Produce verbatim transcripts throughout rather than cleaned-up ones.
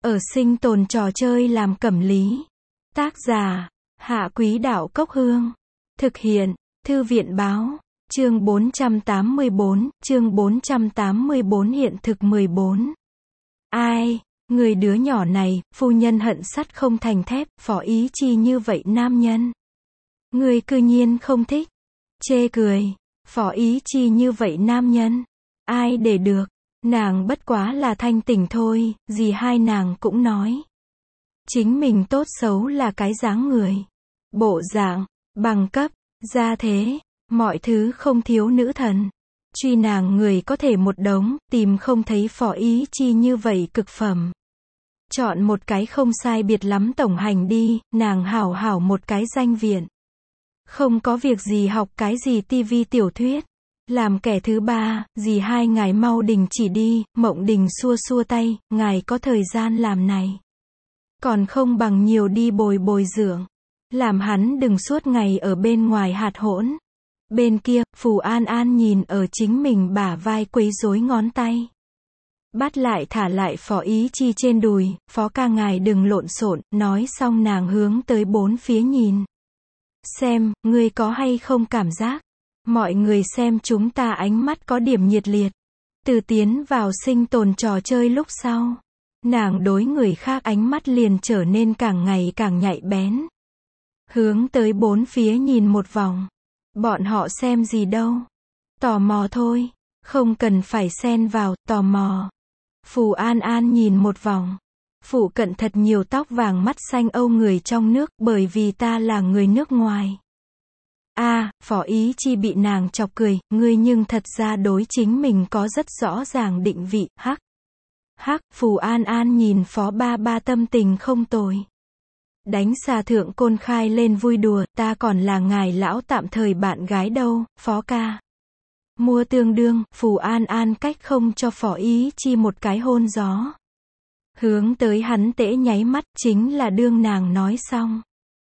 Ở sinh tồn trò chơi làm cẩm lý. Tác giả, Hạ Quý Đạo Cốc Hương. Thực hiện, Thư viện Báo. Chương bốn trăm tám mươi bốn, chương bốn trăm tám mươi bốn hiện thực mười bốn. Ai, người đứa nhỏ này, phu nhân hận sắt không thành thép, phó ý chi như vậy nam nhân. Người cư nhiên không thích. Chê cười, phó ý chi như vậy nam nhân. Ai để được, nàng bất quá là thanh tỉnh thôi, gì hai nàng cũng nói. Chính mình tốt xấu là cái dáng người, bộ dạng, bằng cấp, gia thế, mọi thứ không thiếu nữ thần. Truy nàng người có thể một đống, tìm không thấy phó ý chi như vậy cực phẩm. Chọn một cái không sai biệt lắm tổng hành đi, nàng hảo hảo một cái danh viện. Không có việc gì học cái gì tivi tiểu thuyết. Làm kẻ thứ ba, gì hai ngài mau đình chỉ đi, Mộng Đình xua xua tay, ngài có thời gian làm này. Còn không bằng nhiều đi bồi bồi dưỡng. Làm hắn đừng suốt ngày ở bên ngoài hạt hỗn. Bên kia, Phù An An nhìn ở chính mình bả vai quấy rối ngón tay. Bắt lại thả lại phó ý chi trên đùi, phó ca ngài đừng lộn xộn, nói xong nàng hướng tới bốn phía nhìn. Xem, ngươi có hay không cảm giác? Mọi người xem chúng ta ánh mắt có điểm nhiệt liệt. Từ tiến vào sinh tồn trò chơi lúc sau. Nàng đối người khác ánh mắt liền trở nên càng ngày càng nhạy bén. Hướng tới bốn phía nhìn một vòng. Bọn họ xem gì đâu. Tò mò thôi. Không cần phải xen vào, tò mò. Phù An An nhìn một vòng. Phụ cận thật nhiều tóc vàng mắt xanh Âu người trong nước, bởi vì ta là người nước ngoài. A, à, phó ý chi bị nàng chọc cười, ngươi nhưng thật ra đối chính mình có rất rõ ràng định vị, hắc. Hắc, Phù An An nhìn phó ba ba tâm tình không tồi. Đánh xà thượng côn khai lên vui đùa, ta còn là ngài lão tạm thời bạn gái đâu, phó ca. Mua tương đương, Phù An An cách không cho phó ý chi một cái hôn gió. Hướng tới hắn tễ nháy mắt, chính là đương nàng nói xong.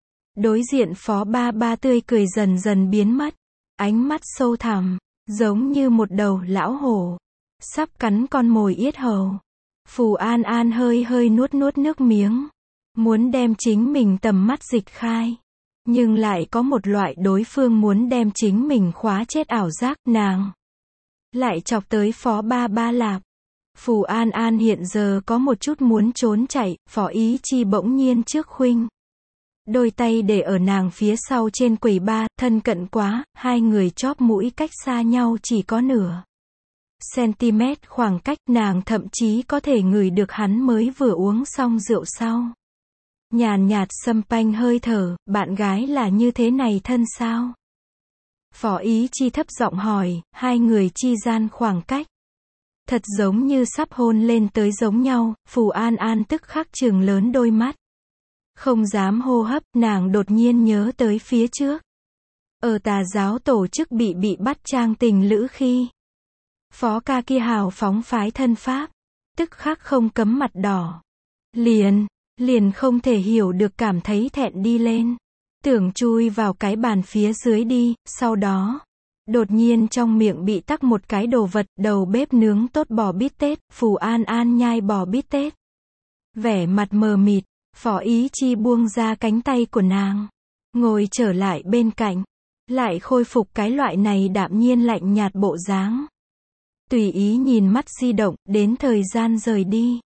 Đối diện phó ba ba tươi cười dần dần biến mất. Ánh mắt sâu thẳm, giống như một đầu lão hổ. Sắp cắn con mồi yết hầu. Phù An An hơi hơi nuốt nuốt nước miếng. Muốn đem chính mình tầm mắt dịch khai. Nhưng lại có một loại đối phương muốn đem chính mình khóa chết ảo giác, nàng. Lại chọc tới phó ba ba lạp. Phù An An hiện giờ có một chút muốn trốn chạy, phó ý chi bỗng nhiên trước khuynh. Đôi tay để ở nàng phía sau trên quầy ba, thân cận quá, hai người chóp mũi cách xa nhau chỉ có nửa cm khoảng cách, nàng thậm chí có thể ngửi được hắn mới vừa uống xong rượu sau. Nhàn nhạt xâm panh hơi thở, bạn gái là như thế này thân sao? Phó ý chi thấp giọng hỏi, hai người chi gian khoảng cách. Thật giống như sắp hôn lên tới giống nhau, Phù An An tức khắc trừng lớn đôi mắt. Không dám hô hấp, nàng đột nhiên nhớ tới phía trước. Ở tà giáo tổ chức bị bị bắt trang tình lữ khi. Phó ca kia hào phóng phái thân pháp. Tức khắc không cấm mặt đỏ. Liền, liền không thể hiểu được cảm thấy thẹn đi lên. Tưởng chui vào cái bàn phía dưới đi, sau đó. Đột nhiên trong miệng bị tắc một cái đồ vật, đầu bếp nướng tốt bò bít tết, Phù An An nhai bò bít tết. Vẻ mặt mờ mịt. Phó ý chi buông ra cánh tay của nàng. Ngồi trở lại bên cạnh. Lại khôi phục cái loại này đạm nhiên lạnh nhạt bộ dáng. Tùy ý nhìn mắt di động, đến thời gian rời đi.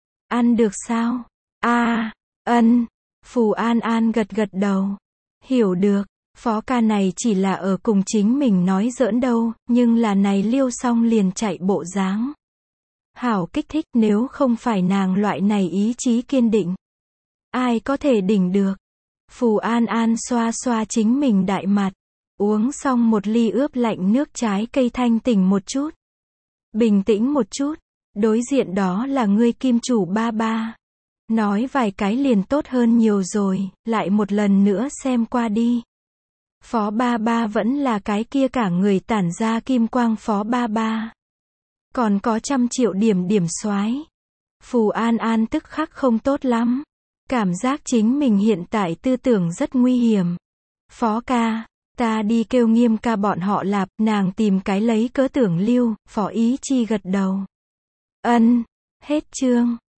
Ăn được sao? A, à, ân. Phù An An gật gật đầu. Hiểu được. Phó ca này chỉ là ở cùng chính mình nói giỡn đâu, nhưng là này liêu xong liền chạy bộ dáng. Hảo kích thích, nếu không phải nàng loại này ý chí kiên định. Ai có thể đỉnh được? Phù An An xoa xoa chính mình đại mặt. Uống xong một ly ướp lạnh nước trái cây thanh tỉnh một chút. Bình tĩnh một chút. Đối diện đó là ngươi kim chủ ba ba. Nói vài cái liền tốt hơn nhiều rồi, lại một lần nữa xem qua đi. Phó ba ba vẫn là cái kia cả người tản ra kim quang phó ba ba. Còn có trăm triệu điểm điểm soái. Phù An An tức khắc không tốt lắm. Cảm giác chính mình hiện tại tư tưởng rất nguy hiểm. Phó ca, ta đi kêu Nghiêm ca bọn họ lạp, nàng tìm cái lấy cớ tưởng lưu, phó ý chi gật đầu. Ân, hết chương.